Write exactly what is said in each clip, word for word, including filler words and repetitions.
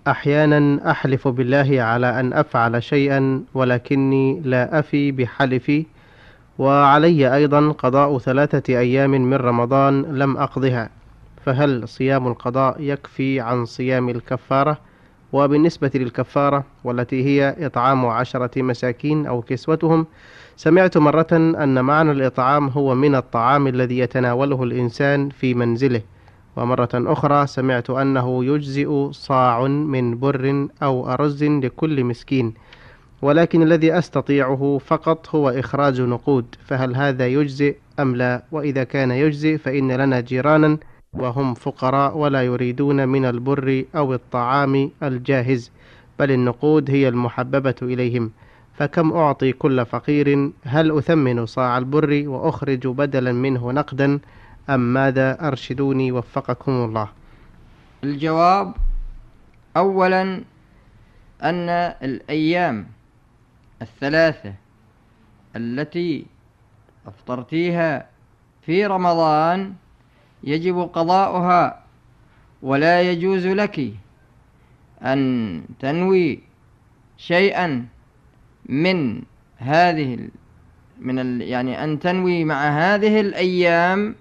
أحيانا أحلف بالله على أن أفعل شيئا ولكني لا أفي بحلفي، وعلي أيضا قضاء ثلاثة أيام من رمضان لم أقضها، فهل صيام القضاء يكفي عن صيام الكفارة؟ وبالنسبة للكفارة والتي هي إطعام عشرة مساكين أو كسوتهم، سمعت مرة أن معنى الإطعام هو من الطعام الذي يتناوله الإنسان في منزله، ومرة أخرى سمعت أنه يجزئ صاع من بر أو أرز لكل مسكين، ولكن الذي أستطيعه فقط هو إخراج نقود، فهل هذا يجزئ أم لا؟ وإذا كان يجزئ فإن لنا جيرانا وهم فقراء ولا يريدون من البر أو الطعام الجاهز، بل النقود هي المحببة إليهم، فكم أعطي كل فقير؟ هل أثمن صاع البر وأخرج بدلا منه نقدا أم ماذا؟ أرشدوني وفقكم الله. الجواب: أولا أن الأيام الثلاثة التي أفطرتيها في رمضان يجب قضاؤها، ولا يجوز لك أن تنوي شيئا من هذه من ال يعني أن تنوي مع هذه الأيام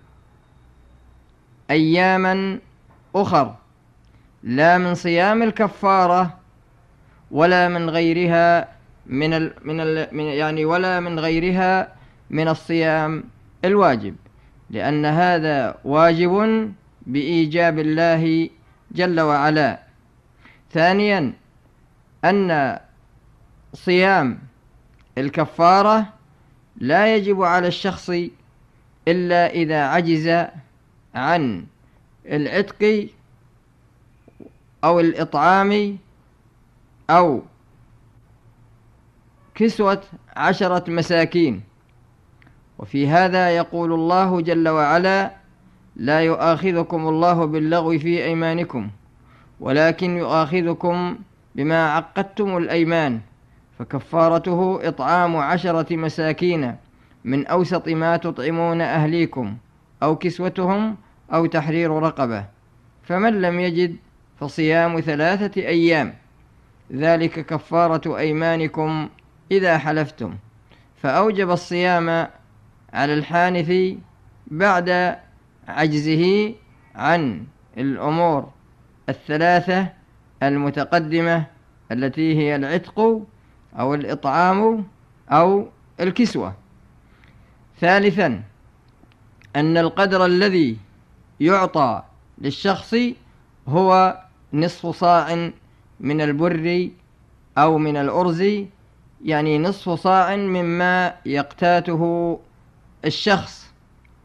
أياما أخر، لا من صيام الكفارة ولا من غيرها من ال من ال من يعني ولا من غيرها من الصيام الواجب، لأن هذا واجب بإيجاب الله جل وعلا. ثانيا أن صيام الكفارة لا يجب على الشخص إلا إذا عجز عن العتق أو الإطعام أو كسوة عشرة مساكين. وفي هذا يقول الله جل وعلا: لا يؤاخذكم الله باللغو في أيمانكم ولكن يؤاخذكم بما عقدتم الأيمان، فكفارته إطعام عشرة مساكين من أوسط ما تطعمون أهليكم أو كسوتهم أو تحرير رقبة، فمن لم يجد فصيام ثلاثة أيام، ذلك كفارة أيمانكم إذا حلفتم. فأوجب الصيام على الحانث بعد عجزه عن الأمور الثلاثة المتقدمة التي هي العتق أو الإطعام أو الكسوة. ثالثا أن القدر الذي يعطى للشخص هو نصف صاع من البر أو من الأرز، يعني نصف صاع مما يقتاته الشخص.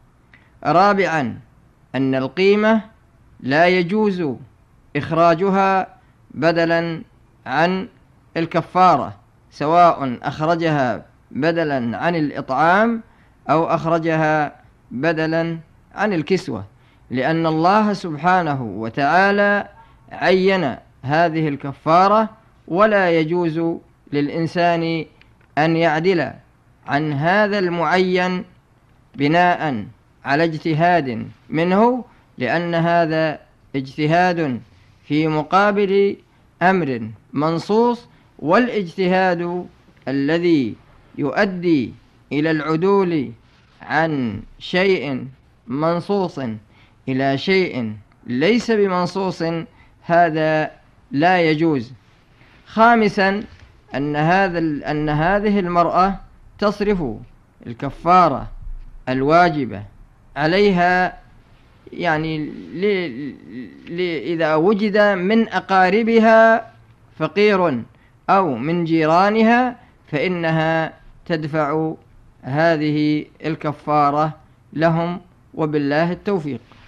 رابعا أن القيمة لا يجوز إخراجها بدلا عن الكفارة، سواء أخرجها بدلا عن الإطعام أو أخرجها بدلا عن الكسوة، لأن الله سبحانه وتعالى عين هذه الكفارة، ولا يجوز للإنسان أن يعدل عن هذا المعين بناء على اجتهاد منه، لأن هذا اجتهاد في مقابل أمر منصوص، والاجتهاد الذي يؤدي إلى العدول عن شيء منصوص إلى شيء ليس بمنصوص هذا لا يجوز. خامسا أن هذا أن هذه المرأة تصرف الكفارة الواجبة عليها، يعني ل... ل... إذا وجد من أقاربها فقير أو من جيرانها فإنها تدفع هذه الكفارة لهم، وبالله التوفيق.